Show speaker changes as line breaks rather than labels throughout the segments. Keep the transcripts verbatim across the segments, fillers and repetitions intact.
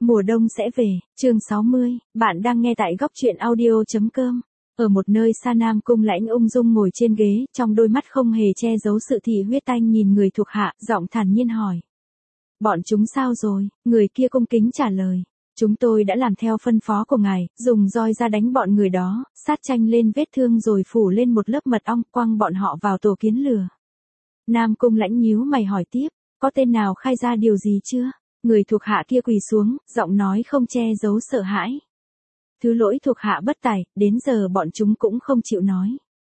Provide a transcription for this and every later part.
Mùa đông sẽ về, chương sáu mươi, bạn đang nghe tại góc truyện audio.com. Ở một nơi xa Nam Cung Lãnh ung dung ngồi trên ghế, trong đôi mắt không hề che giấu sự thị huyết tanh nhìn người thuộc hạ, giọng thản nhiên hỏi. Bọn chúng sao rồi? Người kia cung kính trả lời. Chúng tôi đã làm theo phân phó của ngài, dùng roi ra đánh bọn người đó, sát chanh lên vết thương rồi phủ lên một lớp mật ong, quăng bọn họ vào tổ kiến lửa. Nam Cung Lãnh nhíu mày hỏi tiếp, có tên nào khai ra điều gì chưa? Người thuộc hạ kia quỳ xuống, giọng nói không che giấu sợ hãi. Thứ lỗi thuộc hạ bất tài, đến giờ bọn chúng cũng không chịu nói.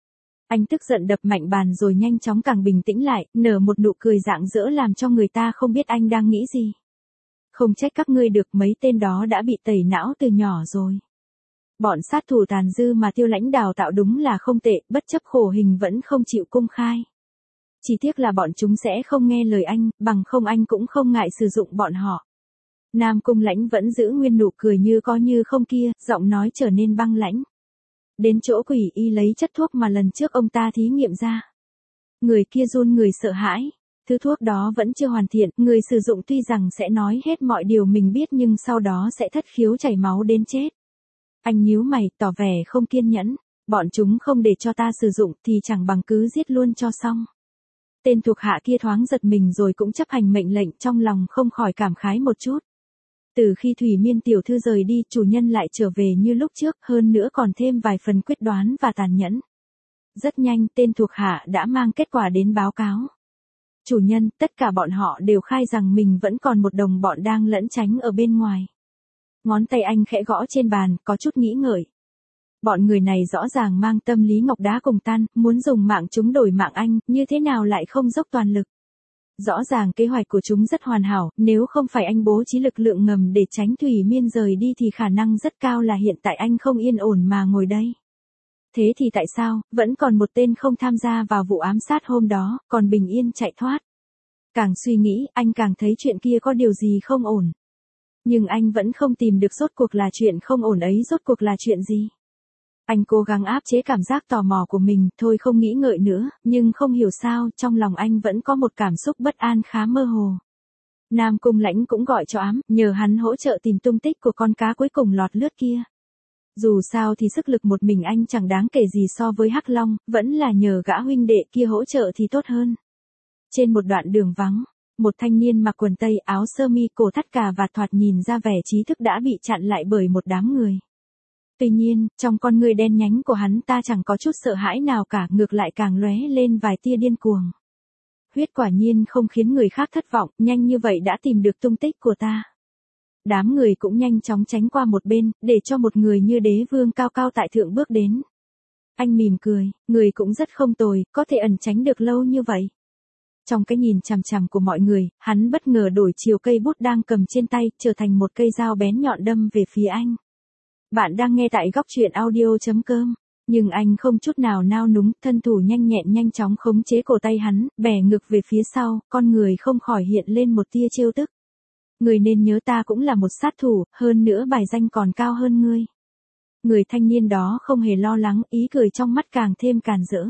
Anh tức giận đập mạnh bàn rồi nhanh chóng càng bình tĩnh lại, nở một nụ cười rạng rỡ làm cho người ta không biết anh đang nghĩ gì. Không trách các ngươi được, mấy tên đó đã bị tẩy não từ nhỏ rồi. Bọn sát thủ tàn dư mà Tiêu Lãnh đào tạo đúng là không tệ, bất chấp khổ hình vẫn không chịu công khai. Chỉ tiếc là bọn chúng sẽ không nghe lời anh, bằng không anh cũng không ngại sử dụng bọn họ. Nam Cung Lãnh vẫn giữ nguyên nụ cười như có như không kia, giọng nói trở nên băng lãnh. Đến chỗ quỷ y lấy chất thuốc mà lần trước ông ta thí nghiệm ra. Người kia run người sợ hãi. Thứ thuốc đó vẫn chưa hoàn thiện, người sử dụng tuy rằng sẽ nói hết mọi điều mình biết nhưng sau đó sẽ thất khiếu chảy máu đến chết. Anh nhíu mày, tỏ vẻ không kiên nhẫn. Bọn chúng không để cho ta sử dụng thì chẳng bằng cứ giết luôn cho xong. Tên thuộc hạ kia thoáng giật mình rồi cũng chấp hành mệnh lệnh, trong lòng không khỏi cảm khái một chút. Từ khi Thủy Miên tiểu thư rời đi, chủ nhân lại trở về như lúc trước, hơn nữa còn thêm vài phần quyết đoán và tàn nhẫn. Rất nhanh, tên thuộc hạ đã mang kết quả đến báo cáo. Chủ nhân, tất cả bọn họ đều khai rằng mình vẫn còn một đồng bọn đang lẩn tránh ở bên ngoài. Ngón tay anh khẽ gõ trên bàn, có chút nghĩ ngợi. Bọn người này rõ ràng mang tâm lý ngọc đá cùng tan, muốn dùng mạng chúng đổi mạng anh, như thế nào lại không dốc toàn lực. Rõ ràng kế hoạch của chúng rất hoàn hảo, nếu không phải anh bố trí lực lượng ngầm để tránh Thủy Miên rời đi thì khả năng rất cao là hiện tại anh không yên ổn mà ngồi đây. Thế thì tại sao, vẫn còn một tên không tham gia vào vụ ám sát hôm đó, còn bình yên chạy thoát. Càng suy nghĩ, anh càng thấy chuyện kia có điều gì không ổn. Nhưng anh vẫn không tìm được rốt cuộc là chuyện không ổn ấy rốt cuộc là chuyện gì. Anh cố gắng áp chế cảm giác tò mò của mình, thôi không nghĩ ngợi nữa, nhưng không hiểu sao, trong lòng anh vẫn có một cảm xúc bất an khá mơ hồ. Nam Cung Lãnh cũng gọi cho ám, nhờ hắn hỗ trợ tìm tung tích của con cá cuối cùng lọt lướt kia. Dù sao thì sức lực một mình anh chẳng đáng kể gì so với Hắc Long, vẫn là nhờ gã huynh đệ kia hỗ trợ thì tốt hơn. Trên một đoạn đường vắng, một thanh niên mặc quần tây áo sơ mi cổ thắt cà và thoạt nhìn ra vẻ trí thức đã bị chặn lại bởi một đám người. Tuy nhiên, trong con người đen nhánh của hắn ta chẳng có chút sợ hãi nào cả, ngược lại càng lóe lên vài tia điên cuồng. Huyết quả nhiên không khiến người khác thất vọng, nhanh như vậy đã tìm được tung tích của ta. Đám người cũng nhanh chóng tránh qua một bên, để cho một người như đế vương cao cao tại thượng bước đến. Anh mỉm cười, người cũng rất không tồi, có thể ẩn tránh được lâu như vậy. Trong cái nhìn chằm chằm của mọi người, hắn bất ngờ đổi chiều cây bút đang cầm trên tay, trở thành một cây dao bén nhọn đâm về phía anh. Bạn đang nghe tại góc truyện audio.com, nhưng anh không chút nào nao núng, thân thủ nhanh nhẹn nhanh chóng khống chế cổ tay hắn, bẻ ngược về phía sau, con người không khỏi hiện lên một tia trêu tức. Người nên nhớ ta cũng là một sát thủ, hơn nữa bài danh còn cao hơn ngươi. Người thanh niên đó không hề lo lắng, ý cười trong mắt càng thêm càn rỡ.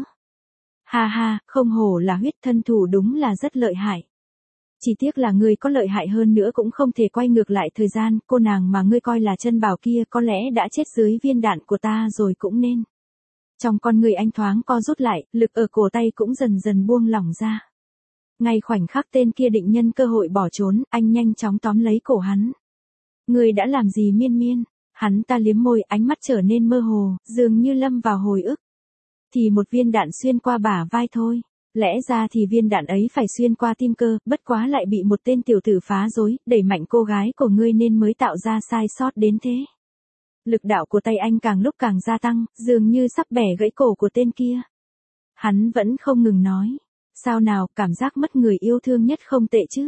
Ha ha, không hổ là huyết, thân thủ đúng là rất lợi hại. Chỉ tiếc là ngươi có lợi hại hơn nữa cũng không thể quay ngược lại thời gian, cô nàng mà ngươi coi là chân bảo kia có lẽ đã chết dưới viên đạn của ta rồi cũng nên. Trong con người anh thoáng co rút lại, lực ở cổ tay cũng dần dần buông lỏng ra. Ngay khoảnh khắc tên kia định nhân cơ hội bỏ trốn, anh nhanh chóng tóm lấy cổ hắn. Ngươi đã làm gì Miên Miên? Hắn ta liếm môi, ánh mắt trở nên mơ hồ, dường như lâm vào hồi ức. Thì một viên đạn xuyên qua bả vai thôi. Lẽ ra thì viên đạn ấy phải xuyên qua tim cơ, bất quá lại bị một tên tiểu tử phá rối, đẩy mạnh cô gái của ngươi nên mới tạo ra sai sót đến thế. Lực đạo của tay anh càng lúc càng gia tăng, dường như sắp bẻ gãy cổ của tên kia. Hắn vẫn không ngừng nói. Sao nào, cảm giác mất người yêu thương nhất không tệ chứ.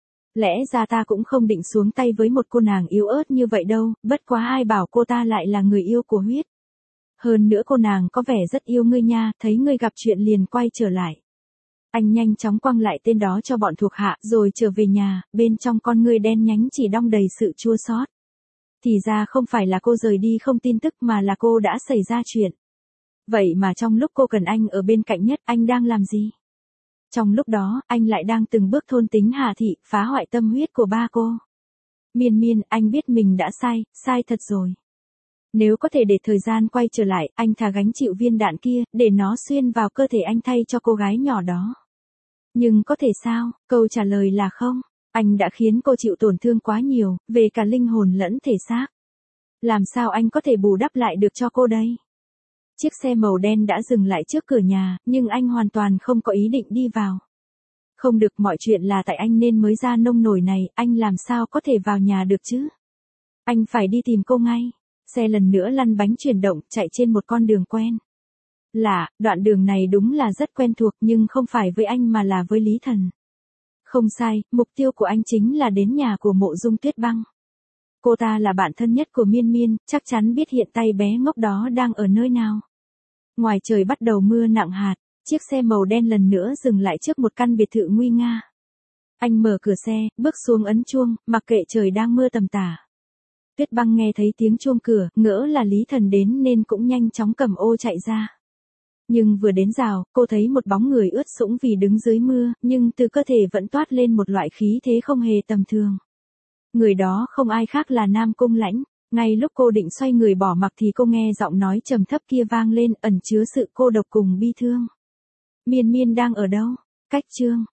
Lẽ ra ta cũng không định xuống tay với một cô nàng yếu ớt như vậy đâu, bất quá ai bảo cô ta lại là người yêu của huyết. Hơn nữa cô nàng có vẻ rất yêu ngươi nha, thấy ngươi gặp chuyện liền quay trở lại. Anh nhanh chóng quăng lại tên đó cho bọn thuộc hạ, rồi trở về nhà, bên trong con ngươi đen nhánh chỉ đong đầy sự chua xót. Thì ra không phải là cô rời đi không tin tức mà là cô đã xảy ra chuyện. Vậy mà trong lúc cô cần anh ở bên cạnh nhất, anh đang làm gì? Trong lúc đó, anh lại đang từng bước thôn tính Hà Thị, phá hoại tâm huyết của ba cô. Miên miên, anh biết mình đã sai, sai thật rồi. Nếu có thể để thời gian quay trở lại, anh thà gánh chịu viên đạn kia, để nó xuyên vào cơ thể anh thay cho cô gái nhỏ đó. Nhưng có thể sao? Câu trả lời là không. Anh đã khiến cô chịu tổn thương quá nhiều, về cả linh hồn lẫn thể xác. Làm sao anh có thể bù đắp lại được cho cô đây? Chiếc xe màu đen đã dừng lại trước cửa nhà, nhưng anh hoàn toàn không có ý định đi vào. Không được, mọi chuyện là tại anh nên mới ra nông nổi này, anh làm sao có thể vào nhà được chứ? Anh phải đi tìm cô ngay. Xe lần nữa lăn bánh chuyển động, chạy trên một con đường quen. Lạ, đoạn đường này đúng là rất quen thuộc nhưng không phải với anh mà là với Lý Thần. Không sai, mục tiêu của anh chính là đến nhà của Mộ Dung Tuyết Băng. Cô ta là bạn thân nhất của Miên Miên, chắc chắn biết hiện tay bé ngốc đó đang ở nơi nào. Ngoài trời bắt đầu mưa nặng hạt, chiếc xe màu đen lần nữa dừng lại trước một căn biệt thự nguy nga. Anh mở cửa xe, bước xuống ấn chuông, mặc kệ trời đang mưa tầm tả. Tuyết Băng nghe thấy tiếng chuông cửa, ngỡ là Lý Thần đến nên cũng nhanh chóng cầm ô chạy ra. Nhưng vừa đến rào, cô thấy một bóng người ướt sũng vì đứng dưới mưa, nhưng từ cơ thể vẫn toát lên một loại khí thế không hề tầm thường. Người đó không ai khác là Nam Cung Lãnh. Ngay lúc cô định xoay người bỏ mặc thì cô nghe giọng nói trầm thấp kia vang lên, ẩn chứa sự cô độc cùng bi thương. Miên Miên đang ở đâu? Cách chương